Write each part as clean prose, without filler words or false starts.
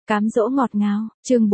Cám dỗ ngọt ngào, chương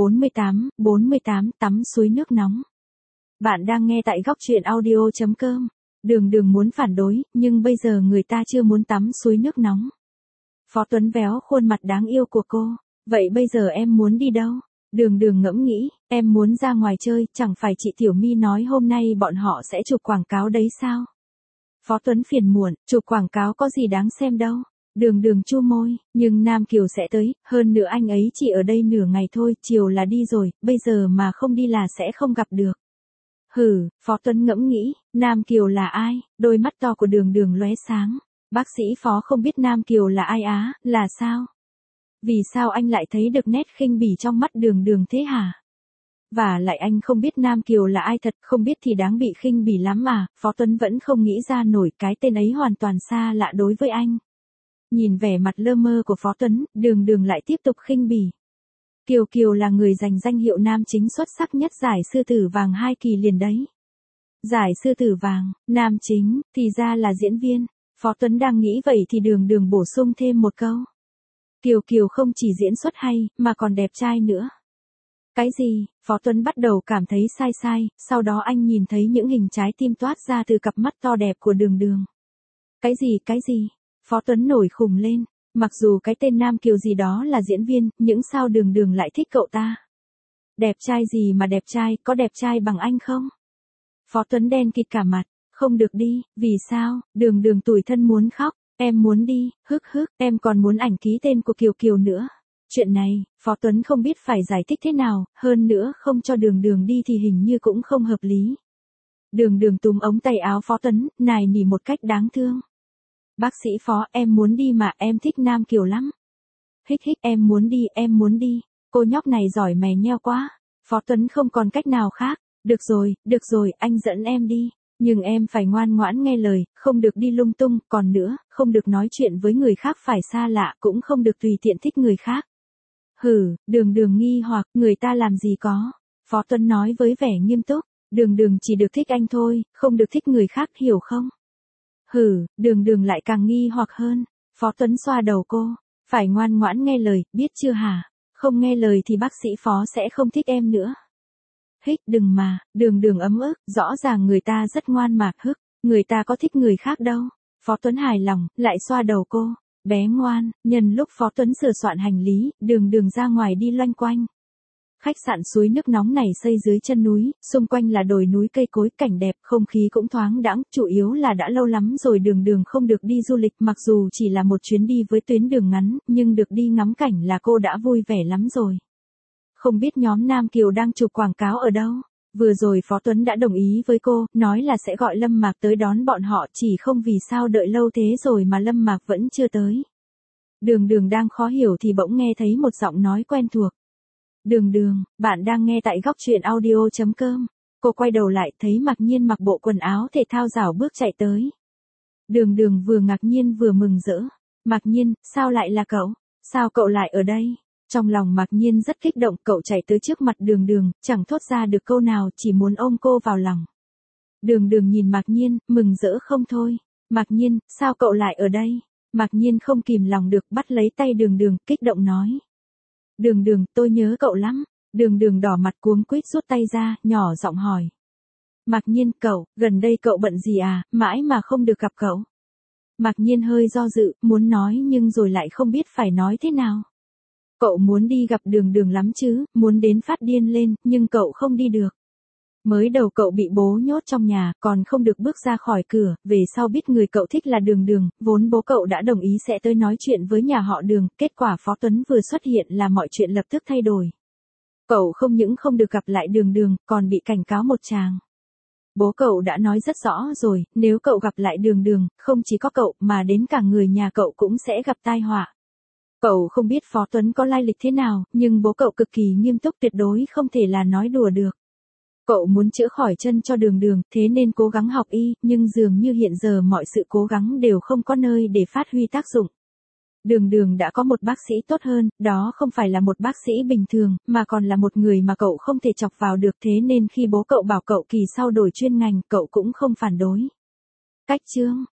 48, tắm suối nước nóng. Bạn đang nghe tại góc truyện audio.com. Đường Đường muốn phản đối, nhưng bây giờ người ta chưa muốn tắm suối nước nóng. Phó Tuấn véo khuôn mặt đáng yêu của cô. Vậy bây giờ em muốn đi đâu? Đường Đường ngẫm nghĩ, em muốn ra ngoài chơi, chẳng phải chị Tiểu My nói hôm nay bọn họ sẽ chụp quảng cáo đấy sao? Phó Tuấn phiền muộn, chụp quảng cáo có gì đáng xem đâu. Đường Đường chu môi, nhưng Nam Kiều sẽ tới, hơn nữa anh ấy chỉ ở đây nửa ngày thôi, chiều là đi rồi, bây giờ mà không đi là sẽ không gặp được. Hừ, Phó Tuấn ngẫm nghĩ, Nam Kiều là ai? Đôi mắt to của Đường Đường lóe sáng. Bác sĩ Phó không biết Nam Kiều là ai á, là sao? Vì sao anh lại thấy được nét khinh bỉ trong mắt Đường Đường thế hả? Và lại anh không biết Nam Kiều là ai thật, không biết thì đáng bị khinh bỉ lắm mà, Phó Tuấn vẫn không nghĩ ra nổi cái tên ấy hoàn toàn xa lạ đối với anh. Nhìn vẻ mặt lơ mơ của Phó Tuấn, Đường Đường lại tiếp tục khinh bỉ. Kiều Kiều là người giành danh hiệu nam chính xuất sắc nhất giải Sư Tử Vàng 2 kỳ liền đấy. Giải Sư Tử Vàng, nam chính, thì ra là diễn viên. Phó Tuấn đang nghĩ vậy thì Đường Đường bổ sung thêm một câu. Kiều Kiều không chỉ diễn xuất hay, mà còn đẹp trai nữa. Cái gì? Phó Tuấn bắt đầu cảm thấy sai, sau đó anh nhìn thấy những hình trái tim toát ra từ cặp mắt to đẹp của Đường Đường. Cái gì? Phó Tuấn nổi khùng lên, mặc dù cái tên Nam Kiều gì đó là diễn viên, nhưng sao Đường Đường lại thích cậu ta? Đẹp trai gì mà đẹp trai, có đẹp trai bằng anh không? Phó Tuấn đen kịt cả mặt, không được đi, vì sao? Đường Đường tủi thân muốn khóc, em muốn đi, em còn muốn ảnh ký tên của Kiều Kiều nữa. Chuyện này, Phó Tuấn không biết phải giải thích thế nào, hơn nữa không cho Đường Đường đi thì hình như cũng không hợp lý. Đường Đường túm ống tay áo Phó Tuấn, nài nỉ một cách đáng thương. Bác sĩ Phó, em muốn đi mà, em thích Nam Kiều lắm. Em muốn đi, cô nhóc này giỏi mè nheo quá. Phó Tuấn không còn cách nào khác, được rồi, anh dẫn em đi, nhưng em phải ngoan ngoãn nghe lời, không được đi lung tung, còn nữa, không được nói chuyện với người khác phải xa lạ, cũng không được tùy tiện thích người khác. Hừ, Đường Đường nghi hoặc, người ta làm gì có. Phó Tuấn nói với vẻ nghiêm túc, Đường Đường chỉ được thích anh thôi, không được thích người khác, hiểu không? Hừ, Đường Đường lại càng nghi hoặc hơn. Phó Tuấn xoa đầu cô, phải ngoan ngoãn nghe lời, biết chưa hả? Không nghe lời thì bác sĩ Phó sẽ không thích em nữa. Đừng mà, Đường Đường ấm ức, rõ ràng người ta rất ngoan mà, người ta có thích người khác đâu. Phó Tuấn hài lòng, lại xoa đầu cô, bé ngoan. Nhân lúc Phó Tuấn sửa soạn hành lý, Đường Đường ra ngoài đi loanh quanh. Khách sạn suối nước nóng này xây dưới chân núi, xung quanh là đồi núi cây cối, cảnh đẹp, không khí cũng thoáng đãng, chủ yếu là đã lâu lắm rồi Đường Đường không được đi du lịch, mặc dù chỉ là một chuyến đi với tuyến đường ngắn, nhưng được đi ngắm cảnh là cô đã vui vẻ lắm rồi. Không biết nhóm Nam Kiều đang chụp quảng cáo ở đâu? Vừa rồi Phó Tuấn đã đồng ý với cô, nói là sẽ gọi Lâm Mạc tới đón bọn họ, chỉ không vì sao đợi lâu thế rồi mà Lâm Mạc vẫn chưa tới. Đường Đường đang khó hiểu thì bỗng nghe thấy một giọng nói quen thuộc. Đường Đường, bạn đang nghe tại góc truyện audio.com. Cô quay đầu lại thấy Mạc Nhiên mặc bộ quần áo thể thao rảo bước chạy tới. Đường Đường vừa ngạc nhiên vừa mừng rỡ. Mạc Nhiên, sao lại là cậu? Sao cậu lại ở đây? Trong lòng Mạc Nhiên rất kích động, cậu chạy tới trước mặt Đường Đường, chẳng thốt ra được câu nào, chỉ muốn ôm cô vào lòng. Đường Đường nhìn Mạc Nhiên, mừng rỡ không thôi. Mạc Nhiên, sao cậu lại ở đây? Mạc Nhiên không kìm lòng được bắt lấy tay Đường Đường, kích động nói. Đường Đường, tôi nhớ cậu lắm. Đường Đường đỏ mặt cuống quýt rút tay ra, nhỏ giọng hỏi. Mạc Nhiên, gần đây cậu bận gì à, mãi mà không được gặp cậu. Mạc Nhiên hơi do dự, muốn nói nhưng rồi lại không biết phải nói thế nào. Cậu muốn đi gặp Đường Đường lắm chứ, muốn đến phát điên lên, nhưng cậu không đi được. Mới đầu cậu bị bố nhốt trong nhà, còn không được bước ra khỏi cửa, về sau biết người cậu thích là Đường Đường, vốn bố cậu đã đồng ý sẽ tới nói chuyện với nhà họ Đường, kết quả Phó Tuấn vừa xuất hiện là mọi chuyện lập tức thay đổi. Cậu không những không được gặp lại Đường Đường, còn bị cảnh cáo một tràng. Bố cậu đã nói rất rõ rồi, nếu cậu gặp lại Đường Đường, không chỉ có cậu mà đến cả người nhà cậu cũng sẽ gặp tai họa. Cậu không biết Phó Tuấn có lai lịch thế nào, nhưng bố cậu cực kỳ nghiêm túc, tuyệt đối không thể là nói đùa được. Cậu muốn chữa khỏi chân cho Đường Đường, thế nên cố gắng học y, nhưng dường như hiện giờ mọi sự cố gắng đều không có nơi để phát huy tác dụng. Đường Đường đã có một bác sĩ tốt hơn, đó không phải là một bác sĩ bình thường, mà còn là một người mà cậu không thể chọc vào được, thế nên khi bố cậu bảo cậu kỳ sau đổi chuyên ngành, cậu cũng không phản đối. Cách chương,